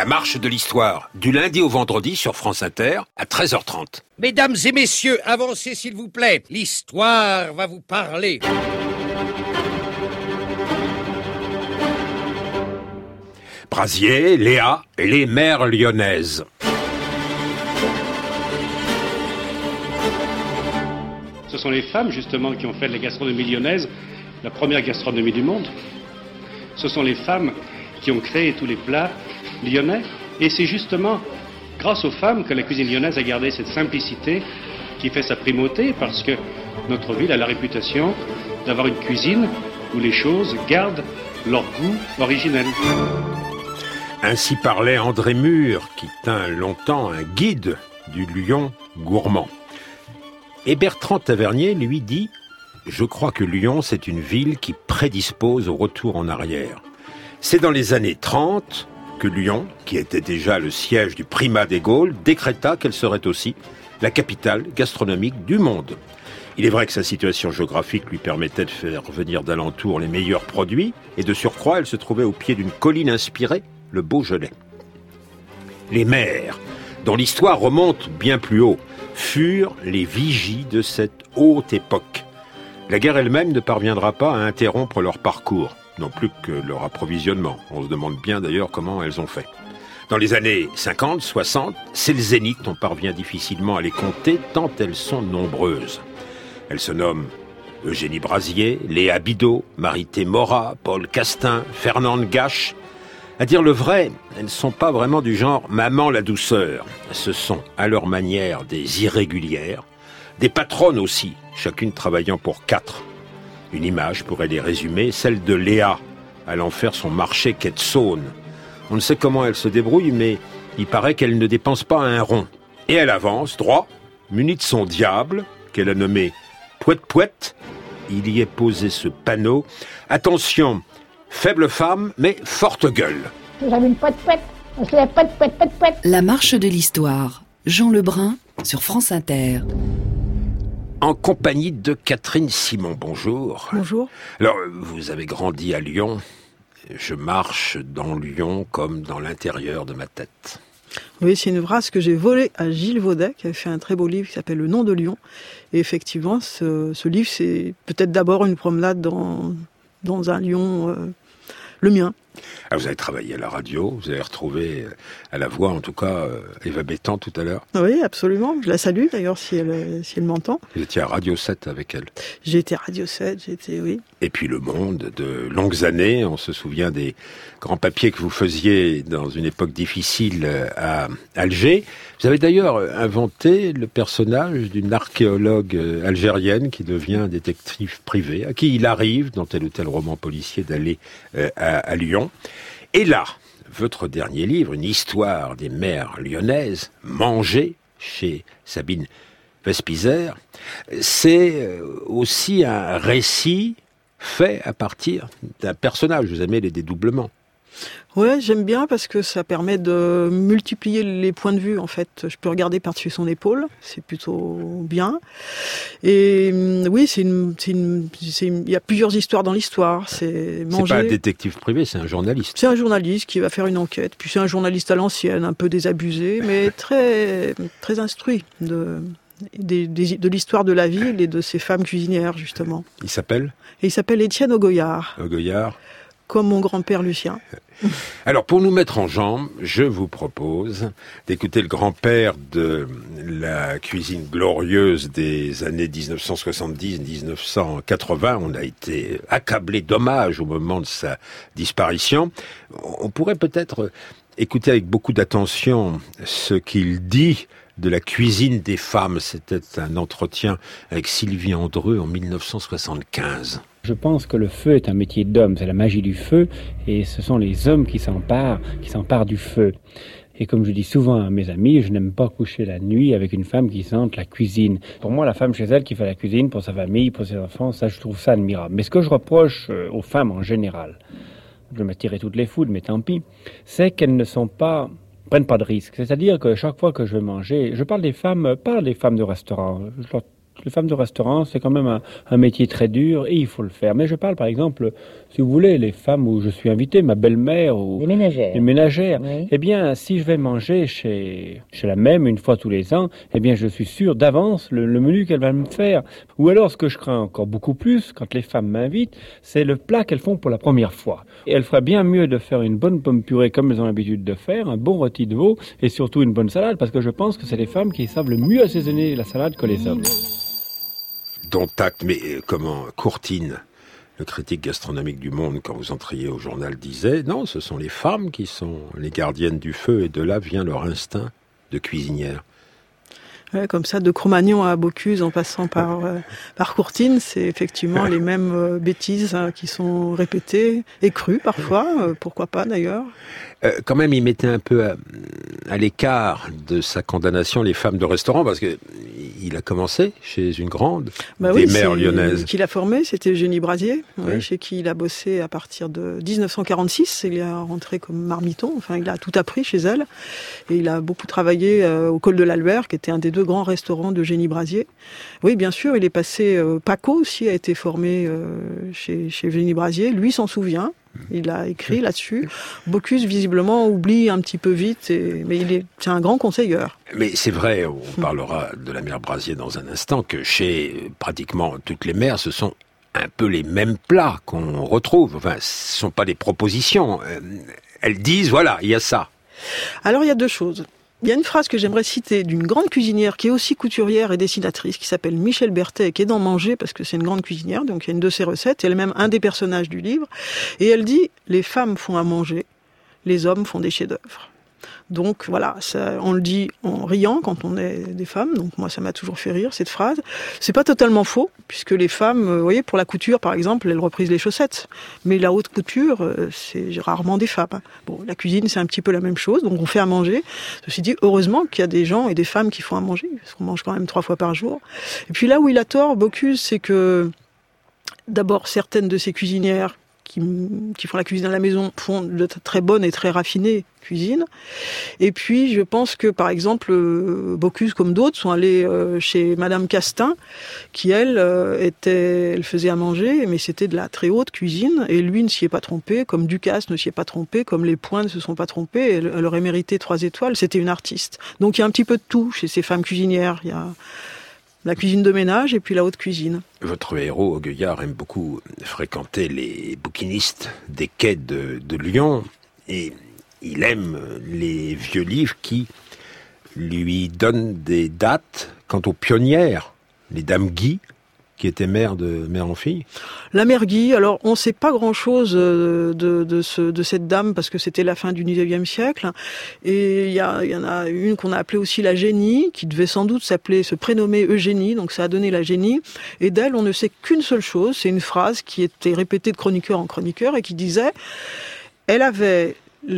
marche de l'histoire, du lundi au vendredi sur France Inter à 13h30. Mesdames et messieurs, avancez s'il vous plaît. L'histoire va vous parler. Brasier, Léa, les mères lyonnaises. Ce sont les femmes, justement, qui ont fait de la gastronomie lyonnaise la première gastronomie du monde. Ce sont les femmes qui ont créé tous les plats lyonnais. Et c'est justement grâce aux femmes que la cuisine lyonnaise a gardé cette simplicité qui fait sa primauté, parce que notre ville a la réputation d'avoir une cuisine où les choses gardent leur goût originel. Ainsi parlait André Mure, qui tint longtemps un guide du Lyon gourmand. Et Bertrand Tavernier lui dit « Je crois que Lyon, c'est une ville qui prédispose au retour en arrière. » C'est dans les années 30 que Lyon, qui était déjà le siège du primat des Gaules, décréta qu'elle serait aussi la capitale gastronomique du monde. Il est vrai que sa situation géographique lui permettait de faire venir d'alentour les meilleurs produits, et de surcroît, elle se trouvait au pied d'une colline inspirée, le Beaujolais. Les mères, dont l'histoire remonte bien plus haut, furent les vigies de cette haute époque. La guerre elle-même ne parviendra pas à interrompre leur parcours, non plus que leur approvisionnement. On se demande bien d'ailleurs comment elles ont fait. Dans les années 50, 60, c'est le zénith, on parvient difficilement à les compter tant elles sont nombreuses. Elles se nomment Eugénie Brasier, Léa Bidot, Marité Morat, Paul Castin, Fernande Gache. À dire le vrai, elles ne sont pas vraiment du genre « maman la douceur ». Ce sont, à leur manière, des irrégulières, des patronnes aussi, chacune travaillant pour 4. Une image pourrait les résumer, celle de Léa, allant faire son marché quai de Saône. On ne sait comment elle se débrouille, mais il paraît qu'elle ne dépense pas un rond. Et elle avance, droit, munie de son diable, qu'elle a nommé « Pouette-Pouette ». Il y est posé ce panneau. Attention, faible femme, mais forte gueule. J'avais une poète-poète. On se lève poète-poète. La marche de l'histoire. Jean Lebrun sur France Inter. En compagnie de Catherine Simon, bonjour. Bonjour. Alors, vous avez grandi à Lyon. Je marche dans Lyon comme dans l'intérieur de ma tête. Oui, c'est une phrase que j'ai volée à Gilles Vaudet, qui avait fait un très beau livre qui s'appelle Le nom de Lyon. Et effectivement, ce livre, c'est peut-être d'abord une promenade dans un Lyon, le mien. Ah, vous avez travaillé à la radio, vous avez retrouvé à la voix, en tout cas, Eva Bétan tout à l'heure. Oui, absolument. Je la salue d'ailleurs si elle m'entend. Vous étiez à Radio 7 avec elle. J'ai été à Radio 7, oui. Et puis Le Monde, de longues années, on se souvient des grands papiers que vous faisiez dans une époque difficile à Alger. Vous avez d'ailleurs inventé le personnage d'une archéologue algérienne qui devient détective privé, à qui il arrive, dans tel ou tel roman policier, d'aller à Lyon. Et là, votre dernier livre, une histoire des mères lyonnaises, Manger, chez Sabine Vespizer, c'est aussi un récit fait à partir d'un personnage. Vous aimez les dédoublements. Ouais, j'aime bien parce que ça permet de multiplier les points de vue, en fait. Je peux regarder par-dessus son épaule, c'est plutôt bien. Et oui, il y a plusieurs histoires dans l'histoire. C'est pas un détective privé, c'est un journaliste. C'est un journaliste qui va faire une enquête. Puis c'est un journaliste à l'ancienne, un peu désabusé, mais très, très instruit de l'histoire de la ville et de ces femmes cuisinières, justement. Il s'appelle Étienne Augoyard. Augoyard. Comme mon grand-père Lucien. Alors, pour nous mettre en jambes, je vous propose d'écouter le grand-père de la cuisine glorieuse des années 1970-1980. On a été accablé d'hommages au moment de sa disparition. On pourrait peut-être écouter avec beaucoup d'attention ce qu'il dit de la cuisine des femmes. C'était un entretien avec Sylvie Andreu en 1975. Je pense que le feu est un métier d'homme, c'est la magie du feu, et ce sont les hommes qui s'emparent du feu. Et comme je dis souvent à mes amis, je n'aime pas coucher la nuit avec une femme qui sente la cuisine. Pour moi, la femme chez elle qui fait la cuisine pour sa famille, pour ses enfants, ça, je trouve ça admirable. Mais ce que je reproche aux femmes en général, je vais m'attirer toutes les foudres, mais tant pis, c'est qu'elles ne prennent pas de risques. C'est-à-dire que chaque fois que je vais manger, je parle des femmes de restaurant, je leur Les femmes de restaurant, c'est quand même un métier très dur et il faut le faire. Mais je parle par exemple, si vous voulez, les femmes où je suis invité, ma belle-mère ou Les ménagères. les ménagères. Oui. Eh bien, si je vais manger chez la même une fois tous les ans, eh bien, je suis sûr d'avance le menu qu'elle va me faire. Ou alors, ce que je crains encore beaucoup plus, quand les femmes m'invitent, c'est le plat qu'elles font pour la première fois. Et elles feraient bien mieux de faire une bonne pomme purée comme elles ont l'habitude de faire, un bon rôti de veau et surtout une bonne salade, parce que je pense que c'est les femmes qui savent le mieux assaisonner la salade que les hommes. Dont acte, mais comment Courtine, le critique gastronomique du Monde, quand vous entriez au journal, disait non, ce sont les femmes qui sont les gardiennes du feu, et de là vient leur instinct de cuisinière. Ouais, comme ça, de Cro-Magnon à Bocuse, en passant par Courtine, c'est effectivement les mêmes bêtises qui sont répétées et crues parfois, pourquoi pas d'ailleurs. Quand même, il mettait un peu à l'écart de sa condamnation les femmes de restaurant, parce que il a commencé chez une grande des mères lyonnaises. Qui l'a formé, c'était Eugénie Brasier, chez qui il a bossé à partir de 1946. Il est rentré comme marmiton, enfin il a tout appris chez elle. Et il a beaucoup travaillé au Col de l'Albert, qui était un des 2 grands restaurants d'Eugénie Brasier. Oui, bien sûr, il est passé... Paco aussi a été formé chez Eugénie Brasier. Lui s'en souvient. Il a écrit là-dessus. Bocuse, visiblement, oublie un petit peu vite, mais c'est un grand conseilleur. Mais c'est vrai, on parlera de la mère Brasier dans un instant, que chez pratiquement toutes les mères, ce sont un peu les mêmes plats qu'on retrouve. Enfin, ce ne sont pas des propositions. Elles disent, voilà, il y a ça. Alors, il y a 2 choses. Il y a une phrase que j'aimerais citer d'une grande cuisinière qui est aussi couturière et dessinatrice, qui s'appelle Michel Berthet, qui est dans Manger, parce que c'est une grande cuisinière, donc il y a une de ses recettes, et elle est même un des personnages du livre. Et elle dit, les femmes font à manger, les hommes font des chefs-d'œuvre. Donc voilà, ça, on le dit en riant quand on est des femmes, donc moi ça m'a toujours fait rire cette phrase. C'est pas totalement faux, puisque les femmes, vous voyez, pour la couture par exemple, elles reprisent les chaussettes. Mais la haute couture, c'est rarement des femmes. Bon, la cuisine c'est un petit peu la même chose, donc on fait à manger. Ceci dit, heureusement qu'il y a des gens et des femmes qui font à manger, parce qu'on mange quand même 3 fois par jour. Et puis là où il a tort, Bocuse, c'est que d'abord certaines de ces cuisinières qui font la cuisine à la maison font de très bonnes et très raffinées cuisines. Et puis, je pense que, par exemple, Bocuse, comme d'autres, sont allés chez Madame Castin, qui, elle faisait à manger, mais c'était de la très haute cuisine, et lui ne s'y est pas trompé, comme Ducasse ne s'y est pas trompé, comme les Points ne se sont pas trompés, elle aurait mérité 3 étoiles, c'était une artiste. Donc, il y a un petit peu de tout chez ces femmes cuisinières. Il y a la cuisine de ménage et puis la haute cuisine. Votre héros, Auguillard, aime beaucoup fréquenter les bouquinistes des quais de Lyon et il aime les vieux livres qui lui donnent des dates quant aux pionnières, les dames Guy, qui étaient mère en fille. La mère Guy, alors on ne sait pas grand-chose de cette dame parce que c'était la fin du XIXe siècle. Et il y en a une qu'on a appelée aussi la Génie, qui devait sans doute se prénommer Eugénie, donc ça a donné la Génie. Et d'elle, on ne sait qu'une seule chose, c'est une phrase qui était répétée de chroniqueur en chroniqueur et qui disait « Elle avait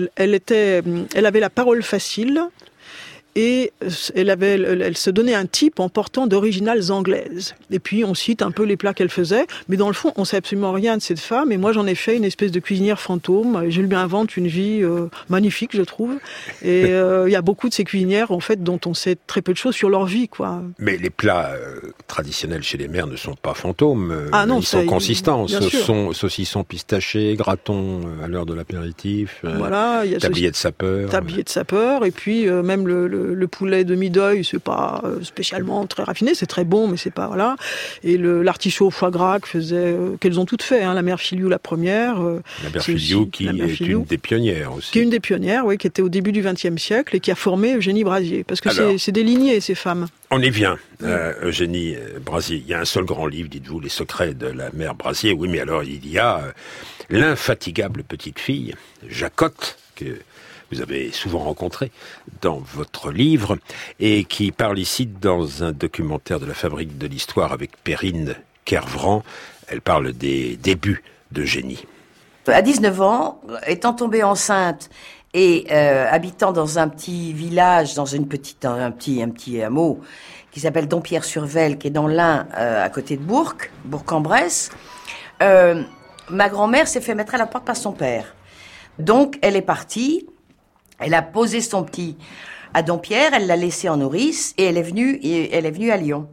la parole facile ». Et elle se donnait un type en portant d'originales anglaises. Et puis on cite un peu les plats qu'elle faisait, mais dans le fond on sait absolument rien de cette femme. Et moi j'en ai fait une espèce de cuisinière fantôme. Je lui invente une vie magnifique, je trouve. Et il y a beaucoup de ces cuisinières en fait dont on sait très peu de choses sur leur vie, quoi. Mais les plats traditionnels chez les mères ne sont pas fantômes. Ils sont consistants. Ce sont saucissons pistachés, gratons à l'heure de l'apéritif. Voilà, il y a tablier de sapeur. Tablier de sapeur. Et puis même le poulet demi-deuil, c'est pas spécialement très raffiné, c'est très bon, mais c'est pas, voilà. Et l'artichaut au foie gras qu'elles ont toutes fait, hein, la mère Filiou la première. La mère Filiou qui est une des pionnières aussi. Qui est une des pionnières, oui, qui était au début du XXe siècle et qui a formé Eugénie Brasier. Parce que c'est des lignées, ces femmes. On y vient, Eugénie Brasier. Il y a un seul grand livre, dites-vous, Les secrets de la mère Brasier. Oui, mais alors il y a l'infatigable petite fille, Jacotte, que vous avez souvent rencontré dans votre livre, et qui parle ici dans un documentaire de la Fabrique de l'Histoire avec Perrine Kervran. Elle parle des débuts d'Eugénie. À 19 ans, étant tombée enceinte et habitant dans un petit village, dans un petit hameau qui s'appelle Dompierre-sur-Vesle, qui est dans l'Ain, à côté de Bourg-en-Bresse, ma grand-mère s'est fait mettre à la porte par son père. Donc, elle est partie. Elle a posé son petit à Dompierre, elle l'a laissé en nourrice et elle est venue à Lyon.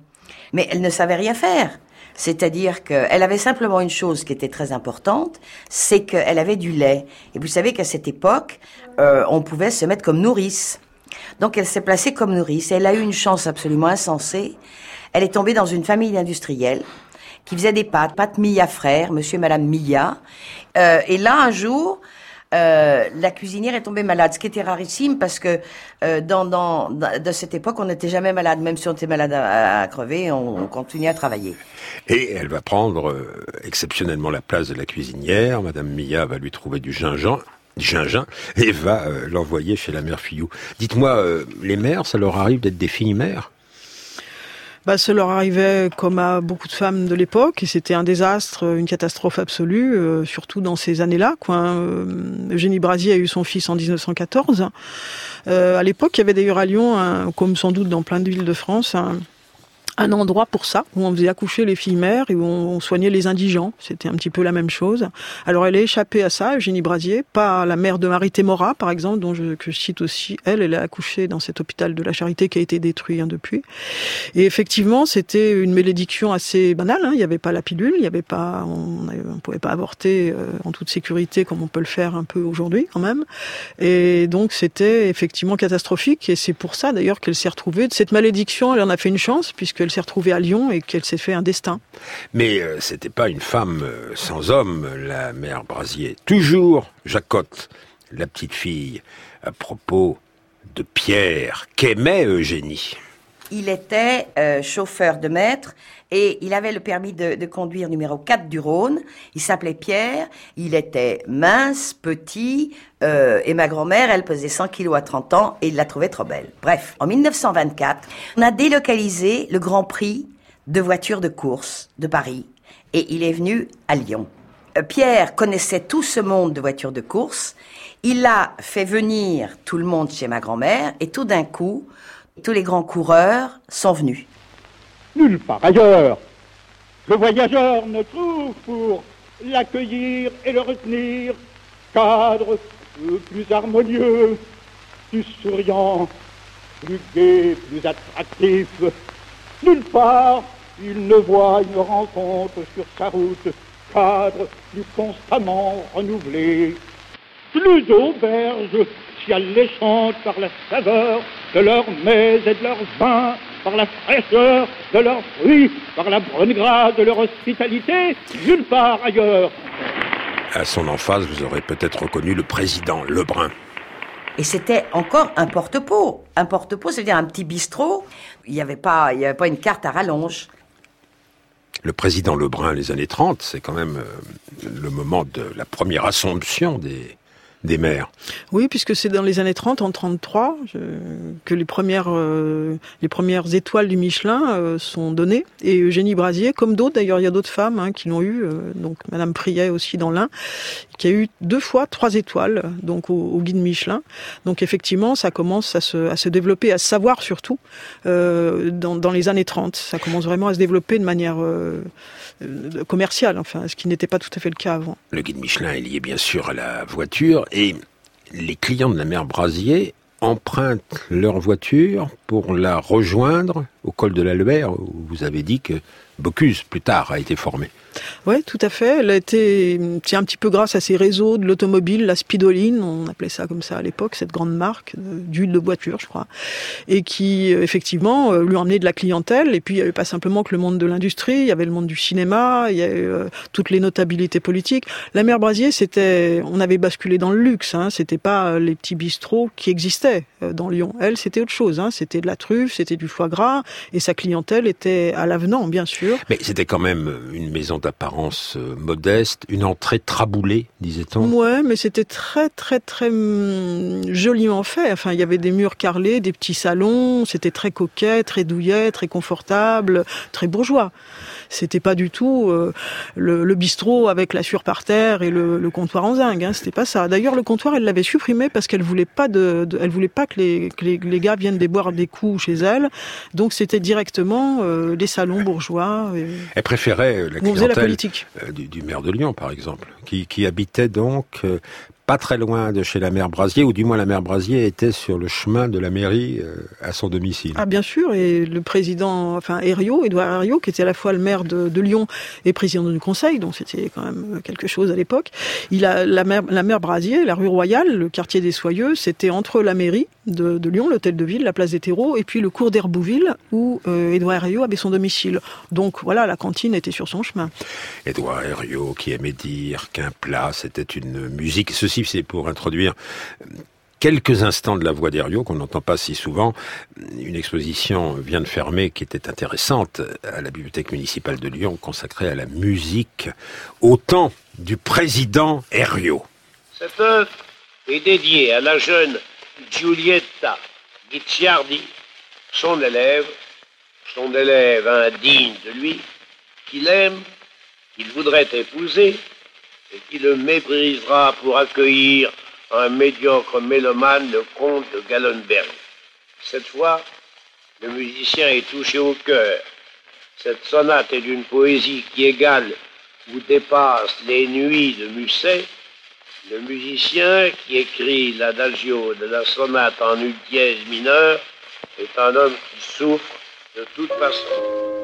Mais elle ne savait rien faire. C'est-à-dire qu'elle avait simplement une chose qui était très importante, c'est qu'elle avait du lait. Et vous savez qu'à cette époque, on pouvait se mettre comme nourrice. Donc elle s'est placée comme nourrice. Et elle a eu une chance absolument insensée. Elle est tombée dans une famille d'industriels qui faisaient des pâtes Milla frères, monsieur et madame Milla. Et là, un jour, la cuisinière est tombée malade, ce qui était rarissime parce que de cette époque, on n'était jamais malade. Même si on était malade à crever, on continuait à travailler. Et elle va prendre exceptionnellement la place de la cuisinière. Madame Milla va lui trouver du gingin et va l'envoyer chez la mère Fillou. Dites-moi, les mères, ça leur arrive d'être des filles mères ? Ça leur arrivait comme à beaucoup de femmes de l'époque, et c'était un désastre, une catastrophe absolue, surtout dans ces années-là. Eugénie Brasier a eu son fils en 1914. À l'époque, il y avait d'ailleurs à Lyon, comme sans doute dans plein de villes de France, un endroit pour ça, où on faisait accoucher les filles mères et où on soignait les indigents. C'était un petit peu la même chose. Alors elle a échappé à ça, Eugénie Brasier, pas la mère de Marie Témora, par exemple, que je cite aussi. Elle a accouché dans cet hôpital de la Charité qui a été détruit depuis. Et effectivement, c'était une malédiction assez banale. Il n'y avait pas la pilule, on pouvait pas avorter en toute sécurité comme on peut le faire un peu aujourd'hui quand même. Et donc c'était effectivement catastrophique. Et c'est pour ça d'ailleurs qu'elle s'est retrouvée. De cette malédiction, elle en a fait une chance puisque elle s'est retrouvée à Lyon et qu'elle s'est fait un destin. Mais c'était pas une femme sans homme, la mère Brasier. Toujours Jacotte, la petite fille, à propos de Pierre, qu'aimait Eugénie. Il était chauffeur de maître et il avait le permis de conduire numéro 4 du Rhône. Il s'appelait Pierre, il était mince, petit, et ma grand-mère, elle pesait 100 kilos à 30 ans et il la trouvait trop belle. Bref, en 1924, on a délocalisé le Grand Prix de voitures de course de Paris et il est venu à Lyon. Pierre connaissait tout ce monde de voitures de course. Il a fait venir tout le monde chez ma grand-mère et tout d'un coup, tous les grands coureurs sont venus. Nulle part ailleurs, le voyageur ne trouve pour l'accueillir et le retenir cadre plus harmonieux, plus souriant, plus gai, plus attractif. Nulle part, il ne voit une rencontre sur sa route cadre plus constamment renouvelé. Plus auberges si alléchantes par la saveur de leurs mets et de leurs vins, par la fraîcheur de leurs fruits, par la bonne grâce de leur hospitalité, nulle part ailleurs. À son emphase, vous aurez peut-être reconnu le président Lebrun. Et c'était encore un porte-pot. Un porte-pot, c'est-à-dire un petit bistrot. Il n'y avait pas une carte à rallonge. Le président Lebrun, les années 30, c'est quand même le moment de la première assomption des mères. Oui, puisque c'est dans les années 30, en 33, que les premières étoiles du Michelin sont données. Et Eugénie Brasier, comme d'autres, d'ailleurs, il y a d'autres femmes qui l'ont eu, donc Madame Priet aussi dans l'Ain, qui a eu 2 fois 3 étoiles, donc au guide Michelin. Donc effectivement, ça commence à se développer, à se savoir surtout, dans les années 30. Ça commence vraiment à se développer de manière commerciale, enfin, ce qui n'était pas tout à fait le cas avant. Le guide Michelin est lié bien sûr à la voiture et les clients de la mère Brasier empruntent leur voiture pour la rejoindre au col de la Loire où vous avez dit que Bocuse, plus tard, a été formée. Oui, tout à fait. Elle a été, c'est un petit peu grâce à ces réseaux de l'automobile, la Spidoline, on appelait ça comme ça à l'époque, cette grande marque d'huile de voiture, je crois, et qui, effectivement, lui emmenait de la clientèle. Et puis, il n'y avait pas simplement que le monde de l'industrie, il y avait le monde du cinéma, il y avait toutes les notabilités politiques. La mère Brasier, on avait basculé dans le luxe, c'était pas les petits bistrots qui existaient dans Lyon. Elle, c'était autre chose, c'était de la truffe, c'était du foie gras, et sa clientèle était à l'avenant, bien sûr. Mais c'était quand même une maison d'apparence modeste, une entrée traboulée, disait-on. Ouais, mais c'était très, très, très joliment fait. Enfin, il y avait des murs carrelés, des petits salons, c'était très coquet, très douillet, très confortable, très bourgeois. C'était pas du tout le bistrot avec la sueur par terre et le comptoir en zinc. C'était pas ça. D'ailleurs, le comptoir, elle l'avait supprimé parce qu'elle voulait pas elle voulait pas que les gars viennent boire des coups chez elle. Donc, c'était directement les salons bourgeois. Elle préférait la clientèle la politique. Du maire de Lyon, par exemple, qui habitait donc pas très loin de chez la mère Brasier, ou du moins la mère Brasier était sur le chemin de la mairie à son domicile. Ah bien sûr, et le président, Herriot, Édouard Herriot, qui était à la fois le maire de Lyon et président du conseil, donc c'était quand même quelque chose à l'époque. La mère Brasier, la rue Royale, le quartier des Soyeux, c'était entre la mairie de Lyon, l'hôtel de ville, la place des terreaux, et puis le cours d'Herbouville, où Édouard Herriot avait son domicile. Donc voilà, la cantine était sur son chemin. Édouard Herriot qui aimait dire qu'un plat c'était une musique. Ceci c'est pour introduire quelques instants de la voix d'Herriot qu'on n'entend pas si souvent. Une exposition vient de fermer qui était intéressante à la bibliothèque municipale de Lyon consacrée à la musique au temps du président Herriot. Cette œuvre est dédiée à la jeune Giulietta Guicciardi, son élève indigne de lui, qu'il aime, qu'il voudrait épouser et qui le méprisera pour accueillir un médiocre mélomane, le comte de Gallenberg. Cette fois, le musicien est touché au cœur. Cette sonate est d'une poésie qui égale ou dépasse les nuits de Musset. Le musicien qui écrit l'adagio de la sonate en ut dièse mineur est un homme qui souffre de toute façon.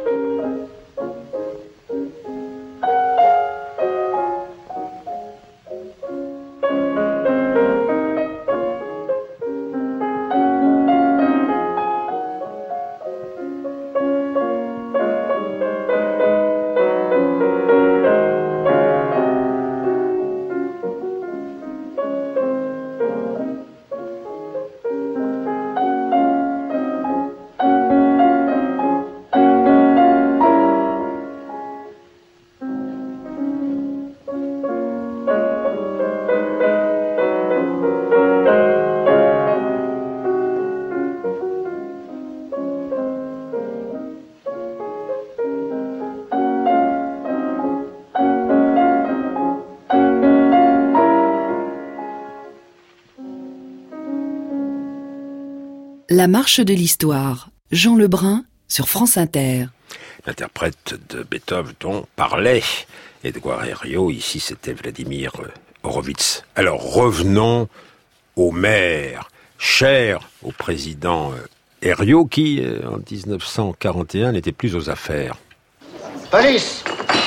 La marche de l'histoire, Jean Lebrun sur France Inter. L'interprète de Beethoven dont parlait Édouard Herriot, ici c'était Vladimir Horowitz. Alors revenons au maire, cher au président Herriot qui, en 1941, n'était plus aux affaires. Police!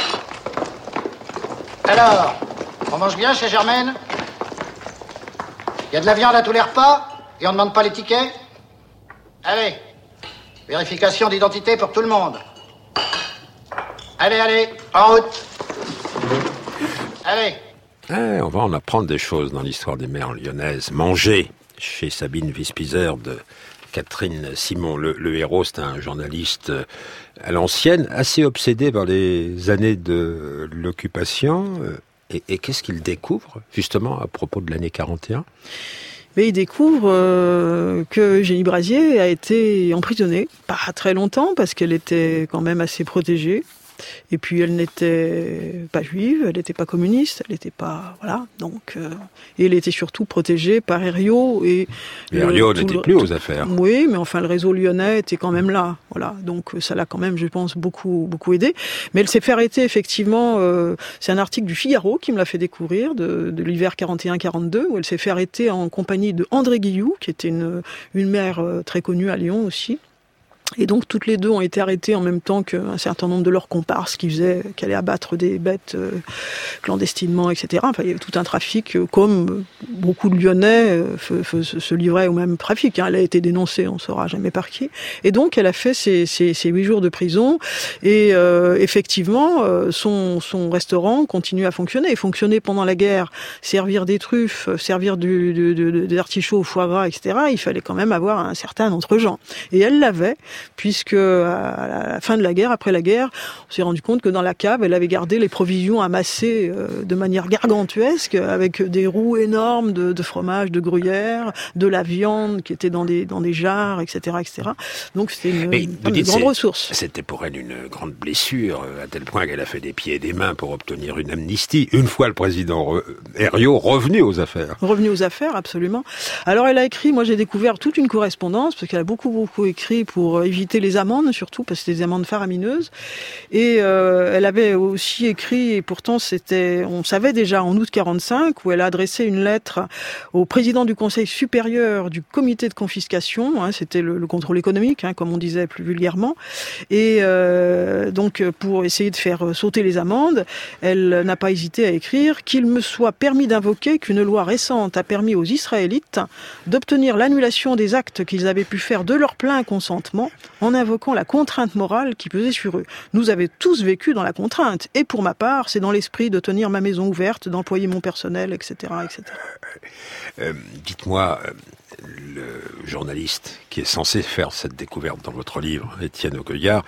Alors, on mange bien chez Germaine? Il y a de la viande à tous les repas et on ne demande pas les tickets? Allez, vérification d'identité pour tout le monde. Allez, en route. Allez. On va en apprendre des choses dans l'histoire des mères lyonnaises. Manger chez Sabine Wispizer de Catherine Simon. Le héros, c'est un journaliste à l'ancienne, assez obsédé par les années de l'occupation. Et qu'est-ce qu'il découvre, justement, à propos de l'année 41 ? Mais il découvre que Eugénie Brasier a été emprisonnée, pas très longtemps, parce qu'elle était quand même assez protégée. Et puis elle n'était pas juive, elle n'était pas communiste, elle n'était pas... Voilà, donc... et elle était surtout protégée par Herriot. Et Herriot n'était plus aux affaires. Oui, mais enfin le réseau lyonnais était quand même là. Voilà, donc ça l'a quand même, je pense, beaucoup aidé. Mais elle s'est fait arrêter, effectivement, c'est un article du Figaro qui me l'a fait découvrir, de l'hiver 41-42, où elle s'est fait arrêter en compagnie de André Guilloux, qui était une mère très connue à Lyon aussi. Et donc toutes les deux ont été arrêtées en même temps qu'un certain nombre de leurs comparses qui allaient abattre des bêtes clandestinement, etc. Enfin, il y avait tout un trafic, comme beaucoup de Lyonnais se livraient au même trafic. Elle a été dénoncée, on ne saura jamais par qui. Et donc elle a fait ses 8 jours de prison. Et effectivement, son restaurant continue à fonctionner. Il fonctionnait pendant la guerre, servir des truffes, servir des artichauts au foie gras, etc. Il fallait quand même avoir un certain entre-gens. Et elle l'avait, puisque à la fin de la guerre, après la guerre, on s'est rendu compte que dans la cave, elle avait gardé les provisions amassées de manière gargantuesque, avec des roues énormes de fromage, de gruyère, de la viande qui était dans des jarres, etc., etc. Donc c'était une grande ressource. C'était pour elle une grande blessure, à tel point qu'elle a fait des pieds et des mains pour obtenir une amnistie, une fois le président Herriot revenu aux affaires. Revenu aux affaires, absolument. Alors elle a écrit, moi j'ai découvert toute une correspondance, parce qu'elle a beaucoup écrit pour éviter les amendes, surtout parce que c'était des amendes faramineuses. Et elle avait aussi écrit, et pourtant on savait déjà en août 45, où elle a adressé une lettre au président du Conseil supérieur du comité de confiscation, c'était le contrôle économique, comme on disait plus vulgairement, et donc pour essayer de faire sauter les amendes, elle n'a pas hésité à écrire qu'il me soit permis d'invoquer qu'une loi récente a permis aux Israélites d'obtenir l'annulation des actes qu'ils avaient pu faire de leur plein consentement en invoquant la contrainte morale qui pesait sur eux. Nous avions tous vécu dans la contrainte, et pour ma part, c'est dans l'esprit de tenir ma maison ouverte, d'employer mon personnel, etc. etc. Dites-moi, le journaliste qui est censé faire cette découverte dans votre livre, Étienne Auguillard,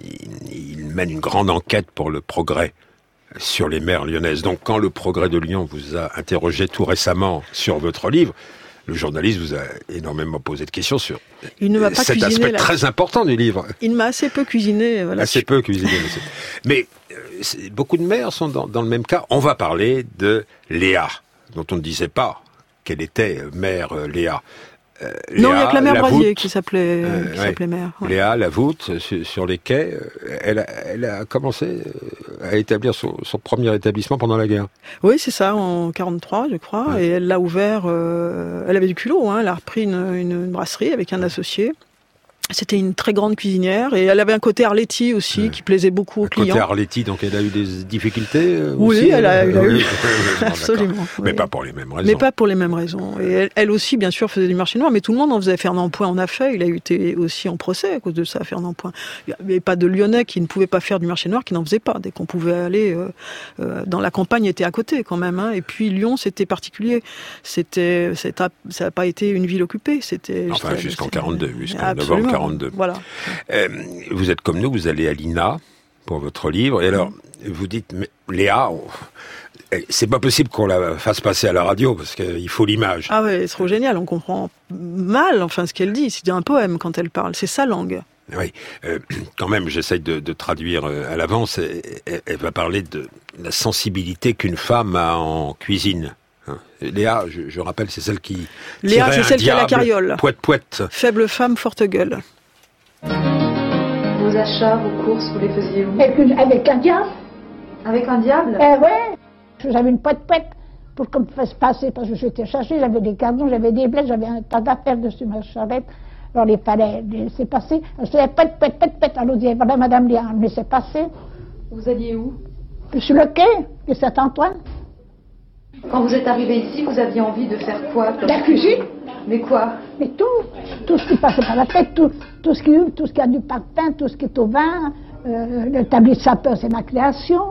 il mène une grande enquête pour le Progrès sur les mers lyonnaises. Donc quand le Progrès de Lyon vous a interrogé tout récemment sur votre livre, le journaliste vous a énormément posé de questions sur cet aspect très important du livre. Il m'a assez peu cuisiné. Voilà. Assez peu cuisiné. Mais beaucoup de mères sont dans le même cas. On va parler de Léa, dont on ne disait pas qu'elle était mère Léa. Non, il n'y a que la mère Brasier qui s'appelait mère. Ouais. Léa, la voûte, sur les quais, elle a commencé à établir son premier établissement pendant la guerre. Oui, c'est ça, en 43, je crois. Ouais. Et elle l'a ouvert, elle avait du culot, elle a repris une brasserie avec un associé. C'était une très grande cuisinière et elle avait un côté Arletty aussi qui plaisait beaucoup aux clients. Côté Arletty, donc elle a eu des difficultés oui, aussi. Elle a eu, absolument. Mais pas pour les mêmes raisons. Mais pas pour les mêmes raisons. Et elle aussi, bien sûr, faisait du marché noir, mais tout le monde en faisait. Fernand Point en a fait. Il a été aussi en procès à cause de ça, Fernand Point. Il n'y avait pas de Lyonnais qui ne pouvaient pas faire du marché noir, qui n'en faisaient pas. Dès qu'on pouvait aller dans la campagne, était à côté quand même. Et puis Lyon, c'était particulier. Ça n'a pas été une ville occupée. Enfin, jusqu'en 42, jusqu'en novembre 42. Voilà. Vous êtes comme nous, vous allez à l'INA pour votre livre, et alors vous dites, mais Léa, c'est pas possible qu'on la fasse passer à la radio parce qu'il faut l'image. Ah ouais, c'est trop génial, on comprend mal, ce qu'elle dit. C'est un poème quand elle parle, c'est sa langue. Oui, quand même, j'essaye de traduire à l'avance. Elle va parler de la sensibilité qu'une femme a en cuisine. Léa, je rappelle, c'est celle qui Léa, c'est celle qui a la carriole. Poète. Faible femme, forte gueule. Vos achats, vos courses, vous les faisiez où? Avec un diable. Avec un diable? Ouais. J'avais une poète pour qu'on me fasse passer, parce que j'étais cherchée, j'avais des cardons, j'avais des blés, j'avais un tas d'affaires dessus ma charrette. Alors il fallait laisser passer. Je disais poète. Alors on disait, voilà madame Léa, on me laissait passer. Vous alliez où? Sur le quai de Saint-Antoine. Quand vous êtes arrivé ici, vous aviez envie de faire quoi? La cuisine. Mais quoi? Mais tout ce qui passait par la tête, tout ce qui a du parfum, tout ce qui est au vin, le tablier de sapeur, c'est ma création,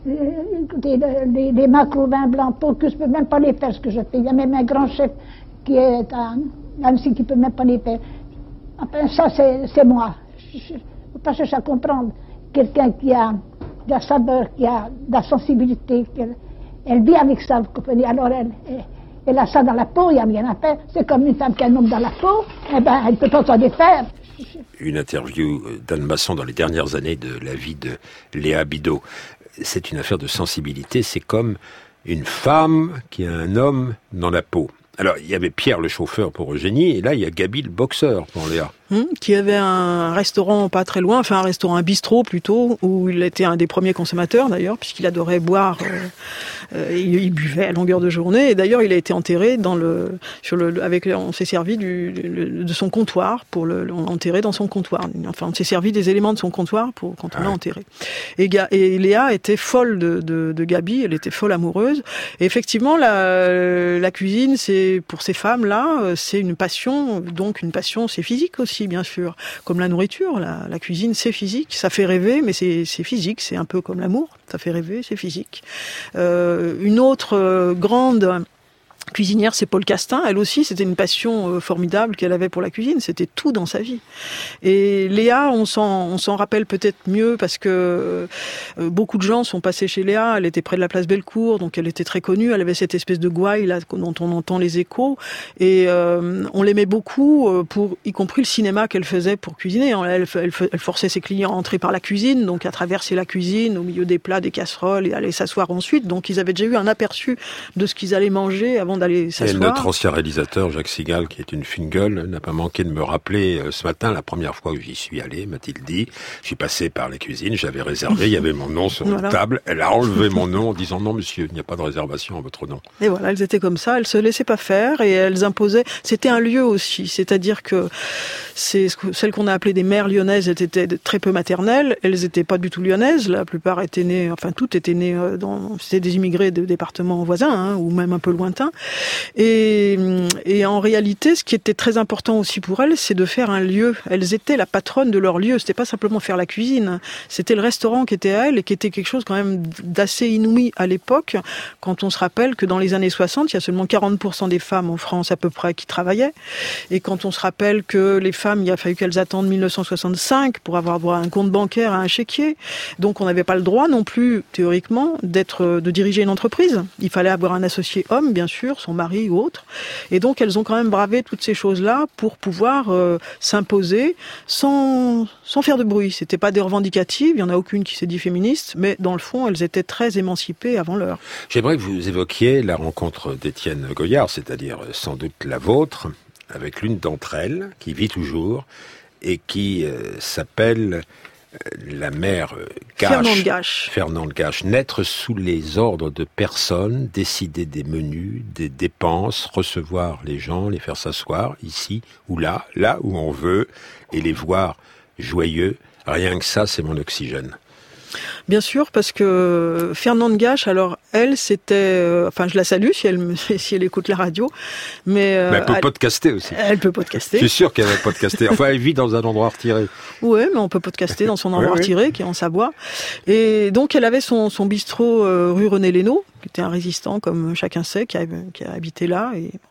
les macros vins blancs, pour que je ne peux même pas les faire, ce que je fais. Il y a même un grand chef qui est à Annecy qui ne peut même pas les faire. Enfin, ça, c'est moi. Je ne peux pas chercher à comprendre. Quelqu'un qui a de la saveur, qui a de la sensibilité, elle vit avec ça, vous comprenez. Alors elle a ça dans la peau, il n'y a rien à faire. C'est comme une femme qui a un homme dans la peau, elle ne peut pas s'en défaire. Une interview d'Anne Masson dans les dernières années de la vie de Léa Bidault. C'est une affaire de sensibilité, c'est comme une femme qui a un homme dans la peau. Alors, il y avait Pierre le chauffeur pour Eugénie, et là, il y a Gaby le boxeur pour Léa. Qui avait un restaurant pas très loin, un bistrot plutôt, où il était un des premiers consommateurs d'ailleurs, puisqu'il adorait boire, il buvait à longueur de journée, et d'ailleurs il a été enterré on s'est servi de son comptoir, pour l'enterrer dans son comptoir. Enfin, on s'est servi des éléments de son comptoir quand on l'a enterré. Et Léa était folle de Gaby, elle était folle amoureuse, et effectivement la cuisine, c'est pour ces femmes-là, c'est une passion, c'est physique aussi, bien sûr. Comme la nourriture, la cuisine, c'est physique. Ça fait rêver, mais c'est physique. C'est un peu comme l'amour. Ça fait rêver, c'est physique. Une autre grande cuisinière, c'est Paul Castin. Elle aussi, c'était une passion formidable qu'elle avait pour la cuisine. C'était tout dans sa vie. Et Léa, on s'en rappelle peut-être mieux parce que beaucoup de gens sont passés chez Léa. Elle était près de la place Bellecour, donc elle était très connue. Elle avait cette espèce de gouaille là dont on entend les échos. Et on l'aimait beaucoup pour, y compris le cinéma qu'elle faisait pour cuisiner. Elle forçait ses clients à entrer par la cuisine, donc à traverser la cuisine au milieu des plats, des casseroles et aller s'asseoir ensuite. Donc ils avaient déjà eu un aperçu de ce qu'ils allaient manger avant avant d'aller s'asseoir. Et notre ancien réalisateur, Jacques Sigal, qui est une fine gueule, n'a pas manqué de me rappeler ce matin, la première fois que j'y suis allé, m'a-t-il dit. Je suis passé par la cuisine, j'avais réservé, il y avait mon nom sur la table. Elle a enlevé mon nom en disant non monsieur, il n'y a pas de réservation à votre nom. Et voilà, elles étaient comme ça, elles se laissaient pas faire et elles imposaient. C'était un lieu aussi, c'est-à-dire que celles qu'on a appelées des mères lyonnaises étaient très peu maternelles. Elles n'étaient pas du tout lyonnaises, la plupart étaient nées, enfin toutes étaient nées c'était des immigrés de départements voisins ou même un peu lointains. Et en réalité, ce qui était très important aussi pour elles, c'est de faire un lieu. Elles étaient la patronne de leur lieu. C'était pas simplement faire la cuisine. C'était le restaurant qui était à elles et qui était quelque chose quand même d'assez inouï à l'époque. Quand on se rappelle que dans les années 60, il y a seulement 40% des femmes en France à peu près qui travaillaient. Et quand on se rappelle que les femmes, il a fallu qu'elles attendent 1965 pour avoir droit à un compte bancaire, à un chéquier. Donc on n'avait pas le droit non plus, théoriquement, de diriger une entreprise. Il fallait avoir un associé homme, bien sûr, son mari ou autre. Et donc elles ont quand même bravé toutes ces choses-là pour pouvoir s'imposer sans faire de bruit. C'était pas des revendicatives, il y en a aucune qui s'est dit féministe, mais dans le fond, elles étaient très émancipées avant l'heure. J'aimerais que vous évoquiez la rencontre d'Étienne Goyard, c'est-à-dire sans doute la vôtre, avec l'une d'entre elles, qui vit toujours, et qui s'appelle la mère Gache. Fernande Gache. Naître sous les ordres de personne, décider des menus, des dépenses, recevoir les gens, les faire s'asseoir, ici ou là où on veut, et les voir joyeux. Rien que ça, c'est mon oxygène. Bien sûr, parce que Fernande Gache, alors elle, c'était, enfin je la salue si elle écoute la radio, mais elle peut podcaster aussi. Elle peut podcaster. Je suis sûr qu'elle va podcaster. Enfin, elle vit dans un endroit retiré. Oui, mais on peut podcaster dans son endroit retiré, qui est en Savoie. Et donc elle avait son bistrot rue René Lénaud, qui était un résistant, comme chacun sait, qui a habité là.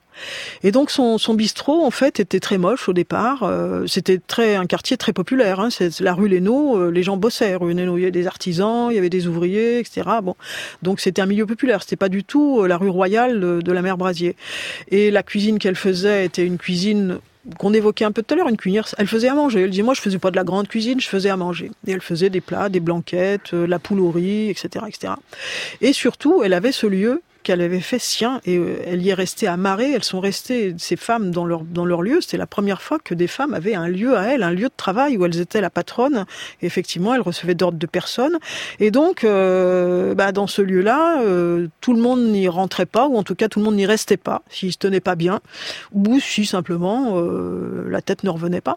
Et donc son bistrot en fait était très moche au départ. C'était un quartier très populaire. Hein. C'est la rue Lénaud, les gens bossaient. Rue Lénaud, il y avait des artisans, il y avait des ouvriers, etc. Bon, donc c'était un milieu populaire. C'était pas du tout la rue royale de la mère Brasier. Et la cuisine qu'elle faisait était une cuisine qu'on évoquait un peu tout à l'heure, une cuisinière. Elle faisait à manger. Elle disait moi je faisais pas de la grande cuisine, je faisais à manger. Et elle faisait des plats, des blanquettes, la poule au riz, etc., etc. Et surtout, elle avait ce lieu qu'elle avait fait sien et elle y est restée amarrée. Elles sont restées, ces femmes, dans leur lieu. C'était la première fois que des femmes avaient un lieu à elles, un lieu de travail où elles étaient la patronne. Et effectivement, elles recevaient d'ordre de personne. Et donc, dans ce lieu-là, tout le monde n'y rentrait pas, ou en tout cas, tout le monde n'y restait pas, s'il se tenait pas bien, ou si simplement la tête ne revenait pas.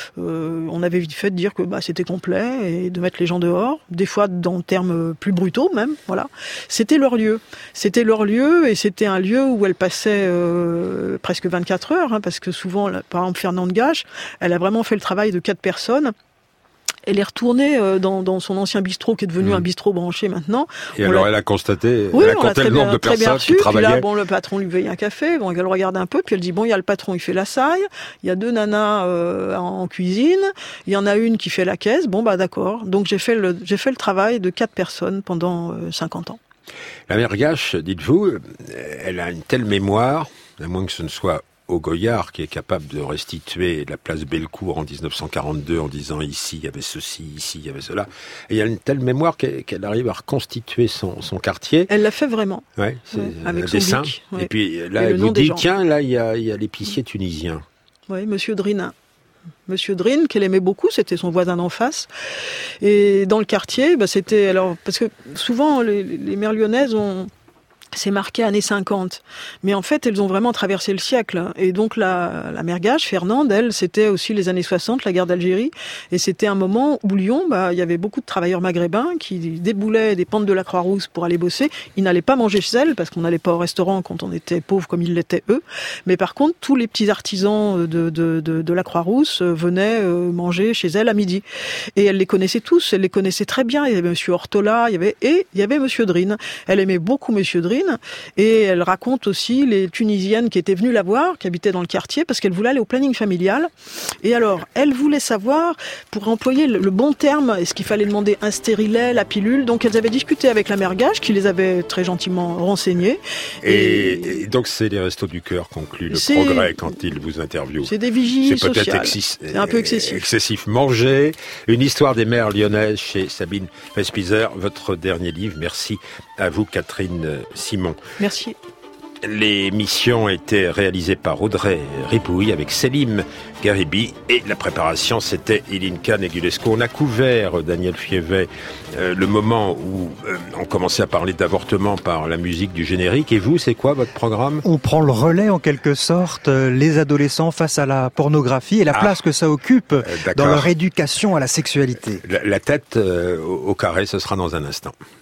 On avait vite fait de dire que c'était complet et de mettre les gens dehors, des fois dans termes plus brutaux même. Voilà, c'était leur lieu. C'était leur lieu et c'était un lieu où elle passait presque 24 heures, parce que souvent, par exemple, Fernande Gache, elle a vraiment fait le travail de 4 personnes. Elle est retournée dans son ancien bistrot qui est devenu un bistrot branché maintenant. Et alors elle a constaté, elle a compté le nombre de personnes qui travaillaient. Puis là, le patron lui veille un café, elle le regarde un peu, puis elle dit il y a le patron, il fait la saille, il y a 2 nanas en cuisine, il y en a une qui fait la caisse, d'accord. Donc j'ai fait le travail de 4 personnes pendant 50 ans. La mère Gache, dites-vous, elle a une telle mémoire, à moins que ce ne soit Goyard qui est capable de restituer la place Bellecour en 1942 en disant ici il y avait ceci, ici il y avait cela. Et il y a une telle mémoire qu'elle arrive à reconstituer son quartier. Elle l'a fait vraiment. Ouais, c'est avec un son dessin. bic, Et puis là, elle vous dit tiens, là il y a l'épicier tunisien. Oui, Monsieur Drina. Monsieur Drin, qu'elle aimait beaucoup, c'était son voisin d'en face. Et dans le quartier, c'était parce que souvent les mères lyonnaises c'est marqué années 50. Mais en fait, elles ont vraiment traversé le siècle. Et donc, la mère Gache, Fernande, elle, c'était aussi les années 60, la guerre d'Algérie. Et c'était un moment où Lyon, il y avait beaucoup de travailleurs maghrébins qui déboulaient des pentes de la Croix-Rousse pour aller bosser. Ils n'allaient pas manger chez elles, parce qu'on n'allait pas au restaurant quand on était pauvres comme ils l'étaient eux. Mais par contre, tous les petits artisans de la Croix-Rousse venaient manger chez elles à midi. Et elle les connaissait tous, elle les connaissait très bien. Il y avait Monsieur Ortola, il y avait Monsieur Drin. Elle aimait beaucoup Monsieur Drin. Et elle raconte aussi les Tunisiennes qui étaient venues la voir, qui habitaient dans le quartier, parce qu'elle voulait aller au planning familial. Et alors, elle voulait savoir, pour employer le bon terme, est-ce qu'il fallait demander un stérilet, la pilule. Donc, elles avaient discuté avec la mère Gache, qui les avait très gentiment renseignées. Et donc, c'est les Restos du Cœur concluent le progrès quand ils vous interviewent. C'est des vigies sociales. C'est peut-être c'est un peu excessif. Excessif. Manger, une histoire des mères lyonnaises chez Sabine Vespizer, votre dernier livre. Merci à vous, Catherine Simon. Merci. L'émission était réalisée par Audrey Ripouille avec Selim Garibi et la préparation c'était Ilinka Negulesco. On a couvert, Daniel Fievet, le moment où on commençait à parler d'avortement par la musique du générique. Et vous, c'est quoi votre programme ? On prend le relais en quelque sorte, les adolescents face à la pornographie et la place que ça occupe dans leur éducation à la sexualité. La tête au carré, ce sera dans un instant.